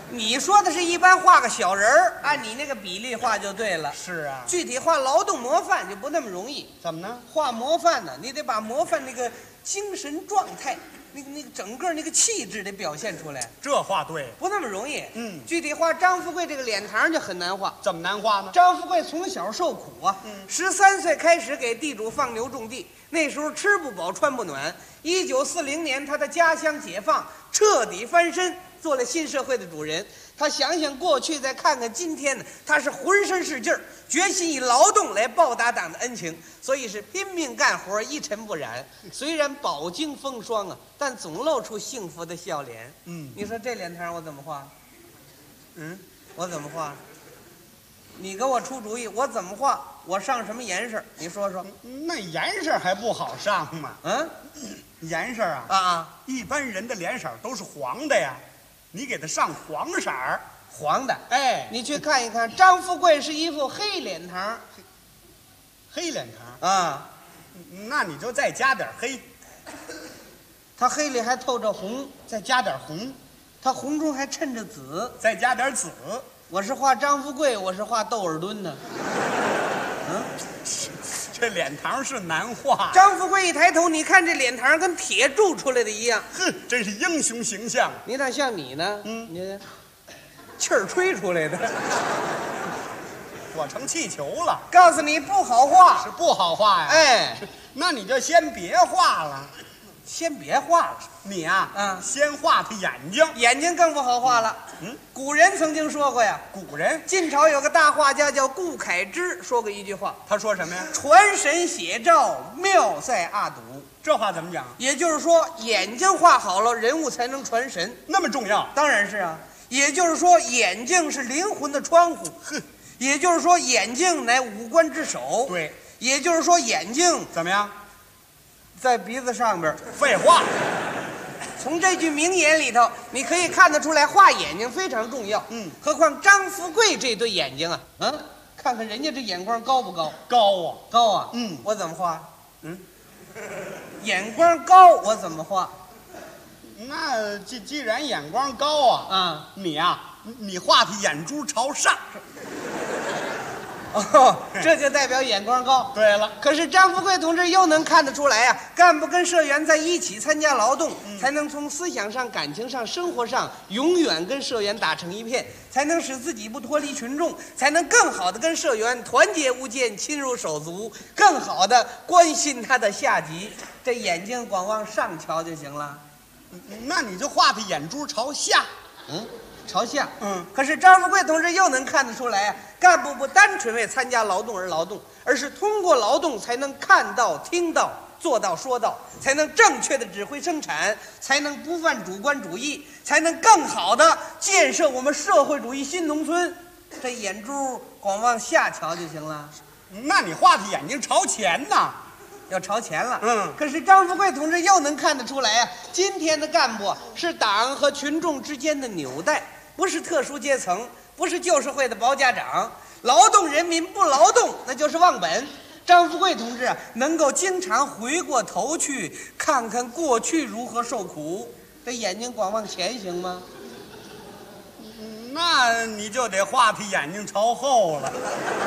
你说的是一般画个小人儿，按你那个比例画就对了。 是啊， 具体画劳动模范就不那么容易。 怎么呢？ 画模范呢，你得把模范那个精神状态，那个整个那个气质得表现出来。 这话对， 不那么容易。具体画张富贵这个脸庞就很难画。 怎么难画呢？ 张富贵从小受苦啊，13岁开始给地主放牛种地，那时候吃不饱穿不暖。1940年他的家乡解放，彻底翻身，做了新社会的主人。他想想过去，再看看今天呢，他是浑身是劲儿，决心以劳动来报答党的恩情，所以是拼命干活，一尘不染。虽然饱经风霜啊，但总露出幸福的笑脸。你说这脸庞我怎么画？我怎么画？你给我出主意，我怎么画？我上什么颜色？你说说。 那颜色还不好上吗？颜色啊，一般人的脸色都是黄的呀，你给他上黄色儿， 黄的。 哎， 你去看一看，张富贵是一副黑脸庞， 黑脸庞啊，那你就再加点黑， 他黑里还透着红， 再加点红， 他红中还衬着紫， 再加点紫。 我是画张富贵，我是画窦尔敦呢。 这脸庞是难画。 张富贵一抬头，你看这脸庞跟铁铸出来的一样， 哼，真是英雄形象。 你咋像你呢？你气儿吹出来的。 我成气球了。 告诉你不好画， 是不好画呀。 哎， 那你就先别画了。 先别画了， 你啊，先画他眼睛， 眼睛更不好画了。古人曾经说过呀， 古人晋朝有个大画家叫顾恺之，说过一句话， 他说什么呀？ 传神写照，妙在阿堵。 这话怎么讲？ 也就是说，眼睛画好了，人物才能传神， 那么重要？ 当然是啊。也就是说，眼睛是灵魂的窗户。也就是说，眼睛乃五官之首。 对。 也就是说，眼睛怎么样？ 在鼻子上边。 废话。 从这句名言里头，你可以看得出来，画眼睛非常重要。何况张富贵这对眼睛啊，看看人家这眼光高不高？ 高啊， 高啊。我怎么画？眼光高，我怎么画？ 那既然眼光高啊，你啊，你画他眼珠朝上。 这就代表眼光高。 对了， 可是张富贵同志又能看得出来呀，干部跟社员在一起参加劳动，才能从思想上、感情上、生活上永远跟社员打成一片，才能使自己不脱离群众，才能更好的跟社员团结无间、亲如手足，更好的关心他的下级。这眼睛光往上瞧就行了。 那你就画他眼珠朝下。 朝下。可是张富贵同志又能看得出来啊，干部不单纯为参加劳动而劳动，而是通过劳动才能看到、听到、做到、说到，才能正确的指挥生产，才能不犯主观主义，才能更好的建设我们社会主义新农村。这眼珠光往下瞧就行了。 那你画他眼睛朝前呐？ 要朝前了。可是张富贵同志又能看得出来啊，今天的干部是党和群众之间的纽带，不是特殊阶层，不是旧社会的包家长。劳动人民不劳动，那就是忘本。张富贵同志能够经常回过头去看看过去如何受苦，这眼睛光往前行吗？ 那你就得画他眼睛朝后了。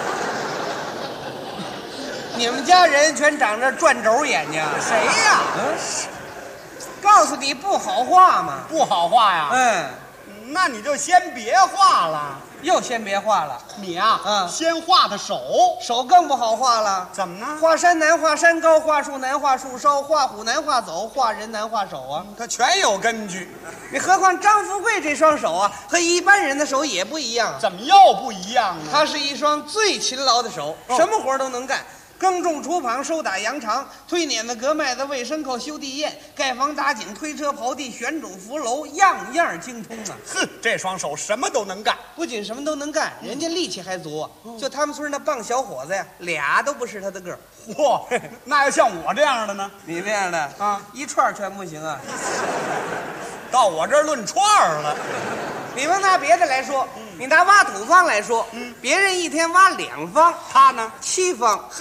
你们家人全长着转轴眼睛， 谁呀？ 告诉你不好画嘛， 不好画呀。那你就先别画了。 又先别画了。 你啊，先画他手， 手更不好画了。 怎么呢？ 画山难画山高，画树难画树梢，画虎难画走，画人难画手啊。 他全有根据。 你何况张富贵这双手啊，和一般人的手也不一样。 怎么又不一样呢？ 他是一双最勤劳的手，什么活都能干。耕种锄旁，收打羊肠，推碾子割麦子，喂牲口，修地堰，盖房打井，推车刨地，选种扶楼，样样精通啊！ 这双手什么都能干。 不仅什么都能干，人家力气还足啊！就他们村那棒小伙子呀，俩都不是他的个儿。 嚯，那要像我这样的呢？ 你这样的啊，一串全不行啊！ 到我这儿论串了。 你们拿别的来说，你拿挖土方来说，别人一天挖2方， 他呢 7方。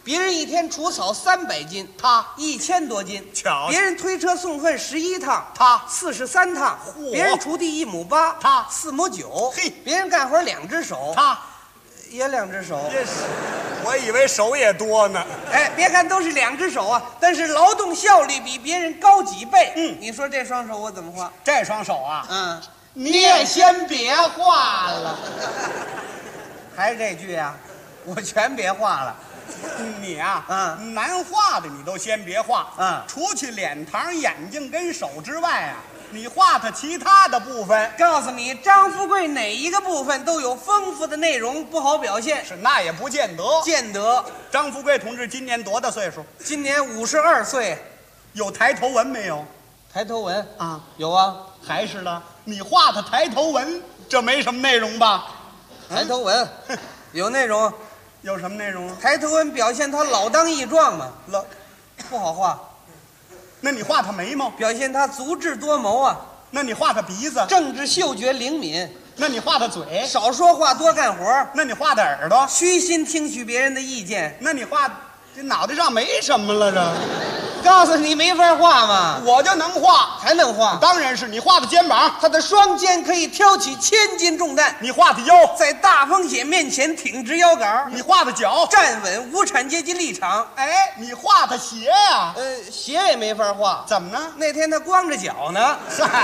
别人一天除草300斤， 他 1000多斤。 巧， 别人推车送粪11趟， 他 43趟。别人锄地1亩8， 他 4亩9。 嘿， 别人干活2只手， 他也2只手。 这是，我以为手也多呢。 哎，别看都是2只手啊，但是劳动效率比别人高几倍。你说这双手我怎么画？ 这双手啊， 你也先别画了。还是这句啊，我全别画了。 你啊，难画的你都先别画。除去脸膛、眼睛跟手之外啊，你画它其他的部分。 告诉你，张富贵哪一个部分都有丰富的内容，不好表现。 是，那也不见得。 见得。 张富贵同志今年多大岁数？ 今年52岁。 有抬头纹没有？ 抬头纹啊， 有啊。 还是的，你画的抬头纹，这没什么内容吧？ 抬头纹有内容。 有什么内容啊？ 抬头纹表现他老当益壮嘛，不好画。 那你画他眉毛， 表现他足智多谋啊。 那你画他鼻子， 政治嗅觉灵敏。 那你画他嘴， 少说话多干活。 那你画他耳朵， 虚心听取别人的意见。 那你画这脑袋上没什么了这。 告诉你没法画嘛， 我就能画， 还能画。 当然是你画的肩膀， 他的双肩可以挑起1000斤重担。 你画的腰， 在大风雪面前挺直腰杆。 你画的脚， 站稳无产阶级立场。 哎，你画的鞋呀？ 鞋也没法画。 怎么呢？ 那天他光着脚呢。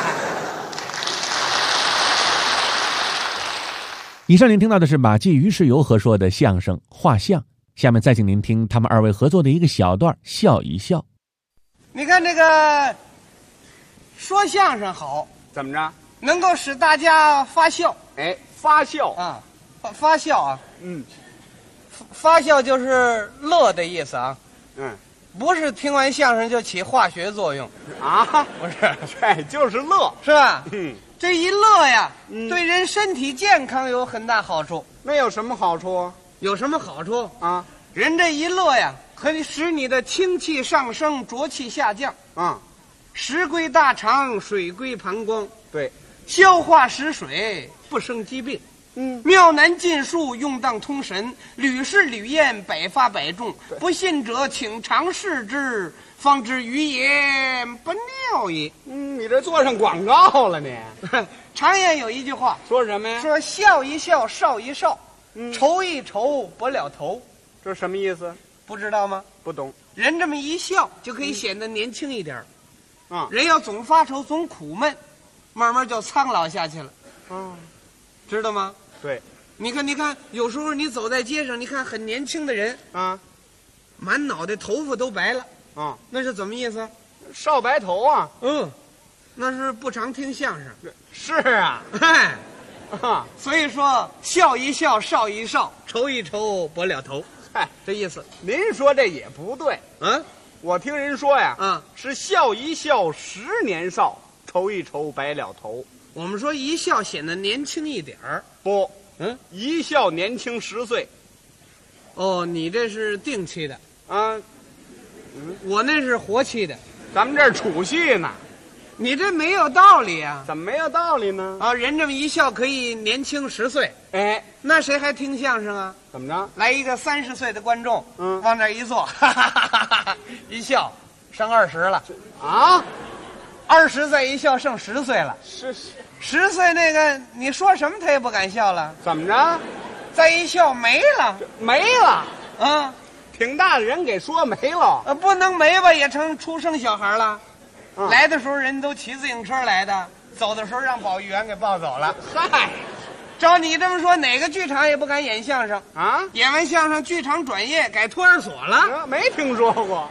以上您听到的是马季、于世友合说的相声《画像》，下面再请您听他们2位合作的一个小段《笑一笑》。 你看这个说相声好， 怎么着？ 能够使大家发笑。 哎，发笑啊，发笑啊。发笑就是乐的意思啊。不是听完相声就起化学作用啊？不是，这就是乐， 是吧？这一乐呀，对人身体健康有很大好处。 那有什么好处？ 有什么好处啊？ 人这一乐呀，可以使你的清气上升，浊气下降。食归大肠，水归膀胱。 对， 消化食水，不生疾病。妙难尽数，用当通神，屡试屡验，百发百中。不信者，请尝试之，方知语言不妙也。 你这做上广告了你。 常言有一句话， 说什么呀？ 说笑一笑，少一少，愁一愁，不了头。 这什么意思？ 不知道吗？ 不懂。 人这么一笑，就可以显得年轻一点。人要总发愁，总苦闷，慢慢就苍老下去了。知道吗？ 对。 你看，有时候你走在街上，你看很年轻的人啊， 满脑袋头发都白了啊， 那是怎么意思？ 少白头啊。 那是不常听相声。 是啊。 所以说笑一笑，少一少，愁一愁，不了头。这意思。 您说这也不对。我听人说呀，是笑一笑10年少，愁一愁白了头。 我们说一笑显得年轻一点儿。 不，一笑年轻10岁。 哦，你这是定期的啊？ 我那是活期的。 咱们这儿储蓄呢。 你这没有道理啊！ 怎么没有道理呢？ 人这么一笑可以年轻10岁。 哎， 那谁还听相声啊？ 怎么着？ 来一个30岁的观众，往那一坐，哈哈哈哈，一笑，剩20了啊 ！20再一笑，剩10岁了。 是 10岁那个，你说什么他也不敢笑了。 怎么着？ 再一笑没了， 没了挺大的人给说没了。 不能没吧，也成出生小孩了。来的时候人都骑自行车来的，走的时候让保育员给抱走了。 嗨， 照你这么说，哪个剧场也不敢演相声啊？ 演完相声，剧场转业改托儿所了？ 没听说过。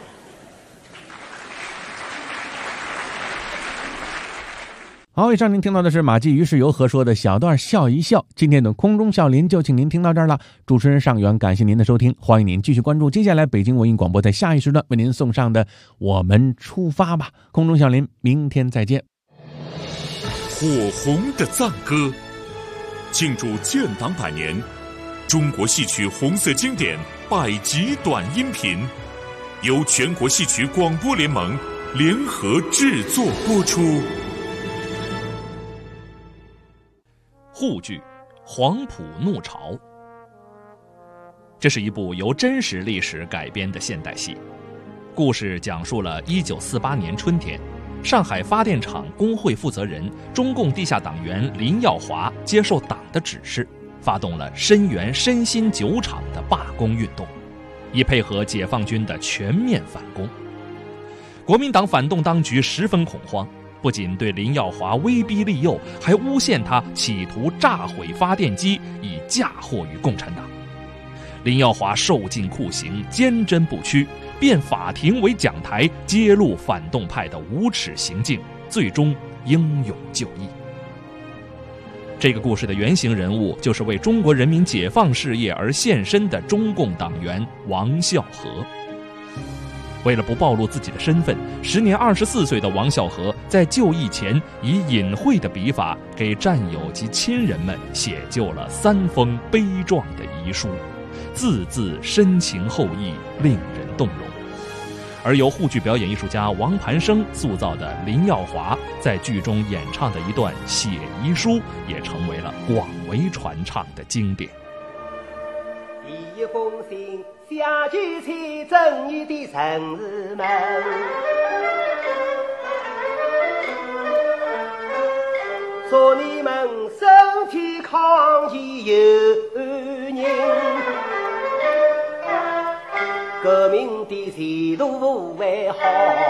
好，以上您听到的是马季、于世友合说的小段笑一笑。今天的空中笑林就请您听到这儿了。主持人尚元，感谢您的收听，欢迎您继续关注接下来北京文艺广播在下一时段为您送上的我们出发吧。空中笑林，明天再见。 火红的赞歌，庆祝建党100年，中国戏曲红色经典100集短音频，由全国戏曲广播联盟联合制作播出。 沪剧《黄埔怒潮》， 这是一部由真实历史改编的现代戏。故事讲述了1948年春天，上海发电厂工会负责人、中共地下党员林耀华接受党的指示，发动了申源、申新酒厂的罢工运动，以配合解放军的全面反攻。国民党反动当局十分恐慌，不仅对林耀华威逼利诱，还诬陷他企图炸毁发电机，以嫁祸于共产党。林耀华受尽酷刑，坚贞不屈，变法庭为讲台，揭露反动派的无耻行径，最终英勇就义。这个故事的原型人物就是为中国人民解放事业而献身的中共党员王孝和。为了不暴露自己的身份，时年24岁的王孝和在就义前以隐晦的笔法给战友及亲人们写就了3封悲壮的遗书，字字深情厚谊，令人动容。而由沪剧表演艺术家王盘生塑造的林耀华在剧中演唱的一段写遗书，也成为了广为传唱的经典。 第一封信下去催正义的城市们，说你们身体康健有人，革命的前途不会好，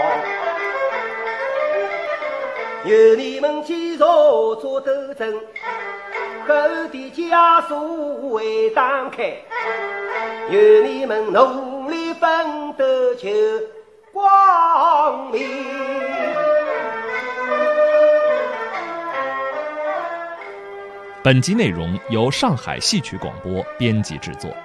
有你们继续做斗争，后的枷锁会打开，有你们努力奋斗求光明。 本集内容由上海戏曲广播编辑制作。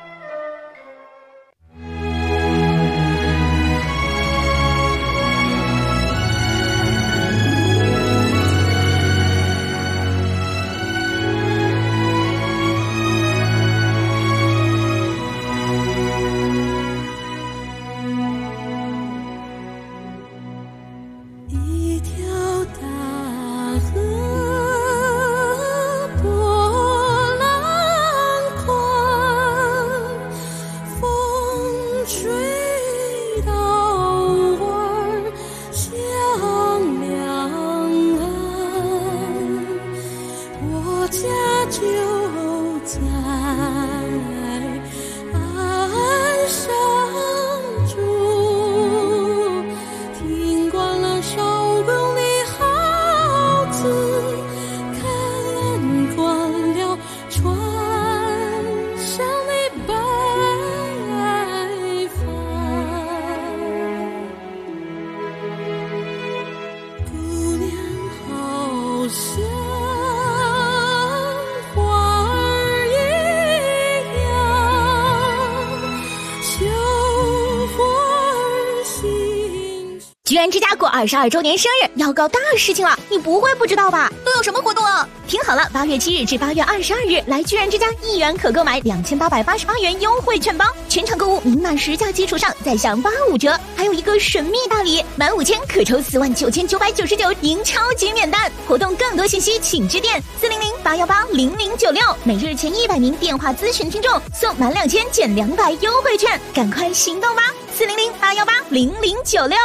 居然之家过22周年生日，要搞大事情了，你不会不知道吧？都有什么活动啊？听好了，8月7日至8月22日，来居然之家1元可购买2888元优惠券包，全场购物明码实价基础上再享85折，还有一个神秘大礼，满5000可抽49999赢超级免单。活动更多信息请致电400-818-0096，每日前100名电话咨询听众送满2000减200优惠券，赶快行动吧！400-818-0096。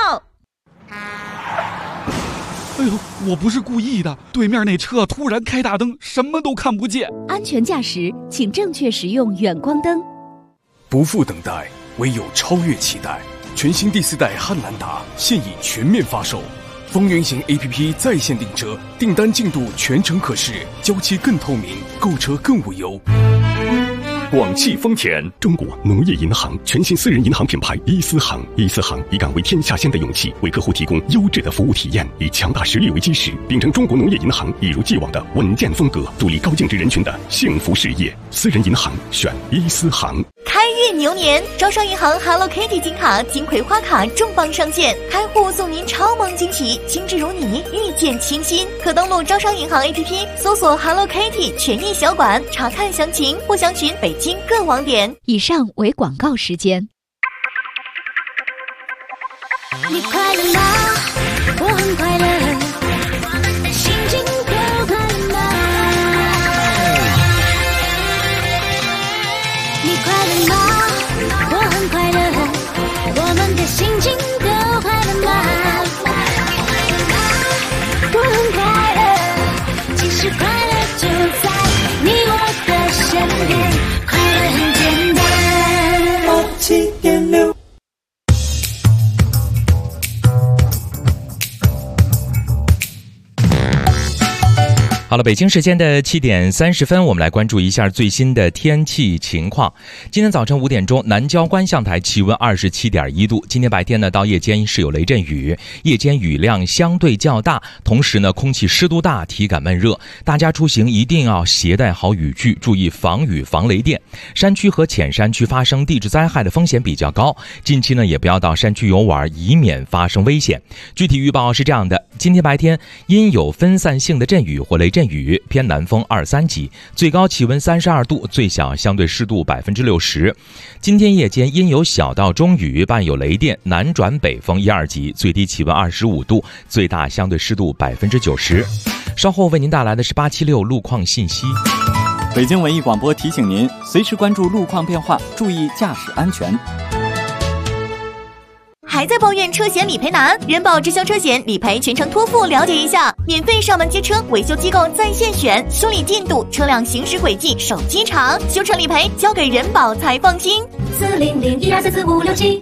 哎呦，我不是故意的，对面那车突然开大灯，什么都看不见。 安全驾驶，请正确使用远光灯。 不负等待，唯有超越期待。全新第4代汉兰达现已全面发售，风云行 APP 在线订车，订单进度全程可视，交期更透明，购车更无忧。广汽丰田，中国农业银行全新私人银行品牌伊思行。伊思行以敢为天下先的勇气，为客户提供优质的服务体验，以强大实力为基石，秉承中国农业银行一如既往的稳健风格，助力高净值人群的幸福事业。私人银行选伊思行。 开运牛年，招商银行 Hello Kitty 金卡、金葵花卡重磅上线，开户送您超萌惊喜，精致如你，遇见清新。可登录招商银行 APP 搜索 Hello Kitty 权益小馆，查看详情或详询北京各网点。 以上为广告时间。 你快乐吗？我很快乐，我们的心情都快乐吗？你快乐吗？ 好了，北京时间的7点30分，我们来关注一下最新的天气情况。今天早晨5点钟，南郊观象台气温27.1度。今天白天呢，到夜间是有雷阵雨，夜间雨量相对较大，同时呢，空气湿度大，体感闷热。大家出行一定要携带好雨具，注意防雨防雷电。山区和浅山区发生地质灾害的风险比较高，近期呢也不要到山区游玩，以免发生危险。具体预报是这样的：今天白天因有分散性的阵雨或雷阵雨，偏南风2、3级，最高气温32度，最小相对湿度60%。今天夜间因有小到中雨，伴有雷电，南转北风1、2级，最低气温25度，最大相对湿度90%。稍后为您带来的是876路况信息。 北京文艺广播提醒您，随时关注路况变化，注意驾驶安全。 还在抱怨车险理赔难？人保直销车险理赔全程托付，了解一下，免费上门接车，维修机构在线选，修理进度、车辆行驶轨迹、手机查，修车理赔交给人保才放心。400-12344567。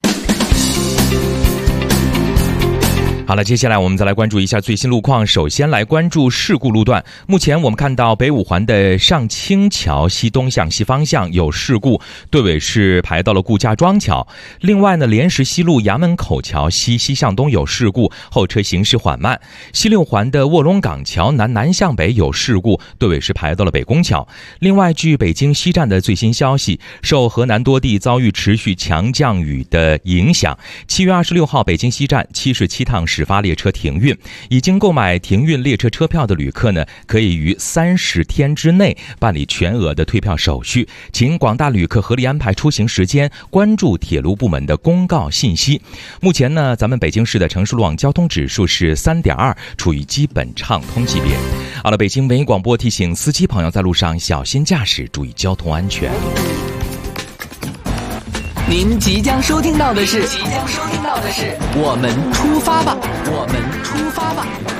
好了，接下来我们再来关注一下最新路况。首先来关注事故路段。目前我们看到北五环的上清桥西东向西方向有事故，队尾是排到了顾家庄桥。另外呢，莲石西路衙门口桥西向东有事故，后车行驶缓慢。西六环的卧龙岗桥南向北有事故，队尾是排到了北宫桥。另外，据北京西站的最新消息，受河南多地遭遇持续强降雨的影响，7月26号北京西站77趟始发列车停运，已经购买停运列车车票的旅客呢，可以于30天之内办理全额的退票手续。请广大旅客合理安排出行时间，关注铁路部门的公告信息。目前呢，咱们北京市的城市路网交通指数是3.2，处于基本畅通级别。好了，北京文艺广播提醒司机朋友在路上小心驾驶，注意交通安全。 您即将收听到的是我们出发吧，我们出发吧。